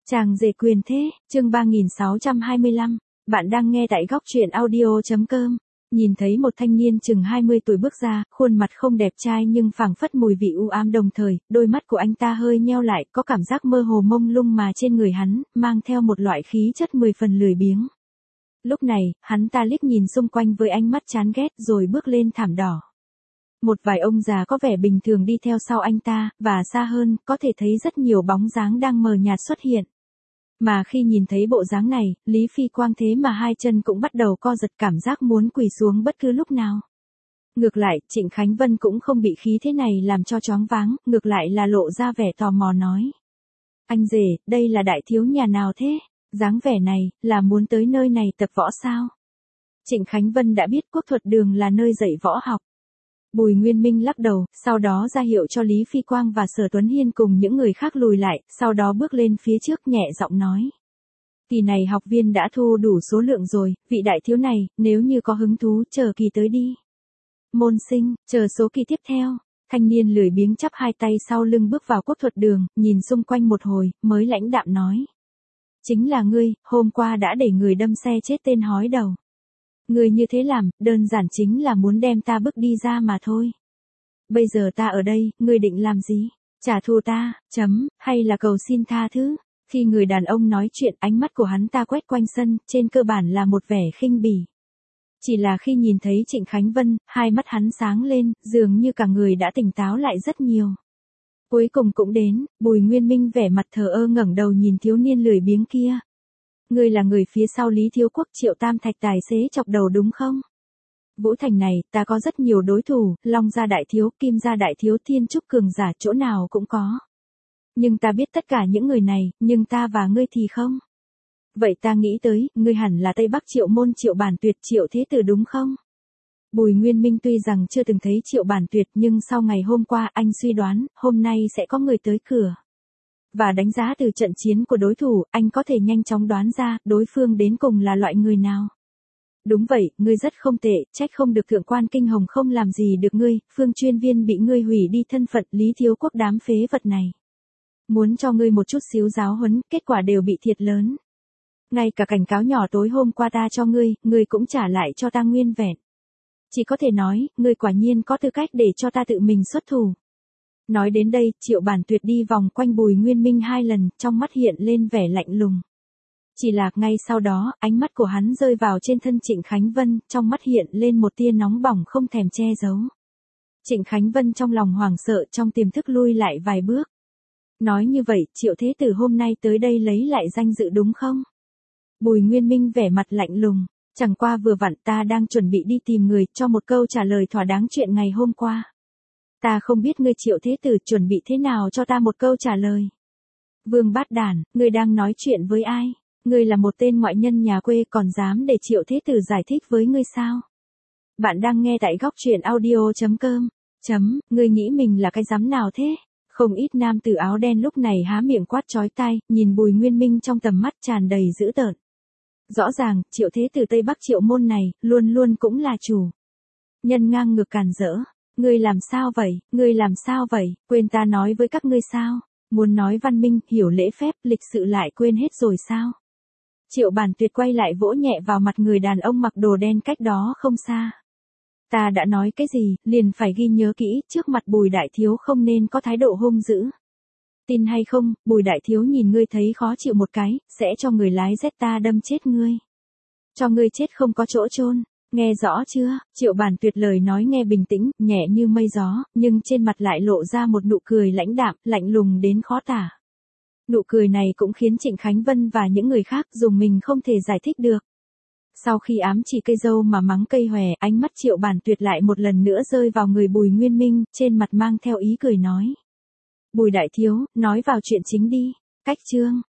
Chàng rể quyền thế, chương 3625, bạn đang nghe tại góc truyện audio.com. Nhìn thấy một thanh niên chừng 20 tuổi bước ra, khuôn mặt không đẹp trai nhưng phảng phất mùi vị u ám đồng thời, đôi mắt của anh ta hơi nheo lại, có cảm giác mơ hồ mông lung mà trên người hắn, mang theo một loại khí chất 10 phần lười biếng. Lúc này, hắn ta liếc nhìn xung quanh với ánh mắt chán ghét rồi bước lên thảm đỏ. Một vài ông già có vẻ bình thường đi theo sau anh ta, và xa hơn, có thể thấy rất nhiều bóng dáng đang mờ nhạt xuất hiện. Mà khi nhìn thấy bộ dáng này, Lý Phi Quang thế mà hai chân cũng bắt đầu co giật, cảm giác muốn quỳ xuống bất cứ lúc nào. Ngược lại, Trịnh Khánh Vân cũng không bị khí thế này làm cho choáng váng, ngược lại là lộ ra vẻ tò mò nói. Anh rể, đây là đại thiếu nhà nào thế? Dáng vẻ này, là muốn tới nơi này tập võ sao? Trịnh Khánh Vân đã biết Quốc Thuật Đường là nơi dạy võ học. Bùi Nguyên Minh lắc đầu, sau đó ra hiệu cho Lý Phi Quang và Sở Tuấn Hiên cùng những người khác lùi lại, sau đó bước lên phía trước nhẹ giọng nói. Kỳ này học viên đã thu đủ số lượng rồi, vị đại thiếu này, nếu như có hứng thú, chờ kỳ tới đi. Môn sinh, chờ số kỳ tiếp theo. Thanh niên lười biếng chắp hai tay sau lưng bước vào Quốc Thuật Đường, nhìn xung quanh một hồi, mới lãnh đạm nói. Chính là ngươi, hôm qua đã để người đâm xe chết tên hói đầu. Người như thế làm, đơn giản chính là muốn đem ta bước đi ra mà thôi. Bây giờ ta ở đây, ngươi định làm gì? Trả thù ta, hay là cầu xin tha thứ? Khi người đàn ông nói chuyện, ánh mắt của hắn ta quét quanh sân, trên cơ bản là một vẻ khinh bỉ. Chỉ là khi nhìn thấy Trịnh Khánh Vân, hai mắt hắn sáng lên, dường như cả người đã tỉnh táo lại rất nhiều. Cuối cùng cũng đến, Bùi Nguyên Minh vẻ mặt thờ ơ ngẩng đầu nhìn thiếu niên lười biếng kia. Ngươi là người phía sau Lý Thiếu Quốc Triệu Tam Thạch tài xế chọc đầu đúng không? Vũ Thành này, ta có rất nhiều đối thủ, Long Gia Đại Thiếu, Kim Gia Đại Thiếu, Thiên Trúc Cường Giả chỗ nào cũng có. Nhưng ta biết tất cả những người này, nhưng ta và ngươi thì không. Vậy ta nghĩ tới, ngươi hẳn là Tây Bắc Triệu Môn Triệu Bản Tuyệt Triệu Thế Tử đúng không? Bùi Nguyên Minh tuy rằng chưa từng thấy Triệu Bản Tuyệt nhưng sau ngày hôm qua anh suy đoán, hôm nay sẽ có người tới cửa. Và đánh giá từ trận chiến của đối thủ, anh có thể nhanh chóng đoán ra đối phương đến cùng là loại người nào. Đúng vậy, ngươi rất không tệ, trách không được Thượng quan Kinh Hồng không làm gì được ngươi, Phương Chuyên Viên bị ngươi hủy đi thân phận Lý Thiếu Quốc đám phế vật này. Muốn cho ngươi một chút xíu giáo huấn, kết quả đều bị thiệt lớn. Ngay cả cảnh cáo nhỏ tối hôm qua ta cho ngươi cũng trả lại cho ta nguyên vẹn. Chỉ có thể nói, ngươi quả nhiên có tư cách để cho ta tự mình xuất thủ. Nói đến đây, Triệu Bản Tuyệt đi vòng quanh Bùi Nguyên Minh hai lần, trong mắt hiện lên vẻ lạnh lùng. Chỉ là, ngay sau đó, ánh mắt của hắn rơi vào trên thân Trịnh Khánh Vân, trong mắt hiện lên một tia nóng bỏng không thèm che giấu. Trịnh Khánh Vân trong lòng hoảng sợ, trong tiềm thức lui lại vài bước. Nói như vậy, Triệu Thế Tử hôm nay tới đây lấy lại danh dự đúng không? Bùi Nguyên Minh vẻ mặt lạnh lùng, chẳng qua vừa vặn ta đang chuẩn bị đi tìm người cho một câu trả lời thỏa đáng chuyện ngày hôm qua. Ta không biết ngươi Triệu Thế Tử chuẩn bị thế nào cho ta một câu trả lời. Vương Bát Đản, ngươi đang nói chuyện với ai? Ngươi là một tên ngoại nhân nhà quê còn dám để Triệu Thế Tử giải thích với ngươi sao? Bạn đang nghe tại góc truyện audio.com. Ngươi nghĩ mình là cái dám nào thế? Không ít nam tử áo đen lúc này há miệng quát chói tai, nhìn Bùi Nguyên Minh trong tầm mắt tràn đầy dữ tợn. Rõ ràng, Triệu Thế Tử Tây Bắc Triệu môn này, luôn luôn cũng là chủ. Nhân ngang ngược càn rỡ. Ngươi làm sao vậy? Ngươi làm sao vậy? Quên ta nói với các ngươi sao? Muốn nói văn minh, hiểu lễ phép, lịch sự lại quên hết rồi sao? Triệu Bản Tuyệt quay lại vỗ nhẹ vào mặt người đàn ông mặc đồ đen cách đó không xa. Ta đã nói cái gì, liền phải ghi nhớ kỹ, trước mặt Bùi Đại Thiếu không nên có thái độ hung dữ. Tin hay không, Bùi Đại Thiếu nhìn ngươi thấy khó chịu một cái, sẽ cho người lái Z đâm chết ngươi. Cho ngươi chết không có chỗ chôn. Nghe rõ chưa? Triệu Bản Tuyệt lời nói nghe bình tĩnh, nhẹ như mây gió, nhưng trên mặt lại lộ ra một nụ cười lãnh đạm, lạnh lùng đến khó tả. Nụ cười này cũng khiến Trịnh Khánh Vân và những người khác dùng mình không thể giải thích được. Sau khi ám chỉ cây dâu mà mắng cây hòe, ánh mắt Triệu Bản Tuyệt lại một lần nữa rơi vào người Bùi Nguyên Minh, trên mặt mang theo ý cười nói. Bùi Đại Thiếu, nói vào chuyện chính đi. Cách chương.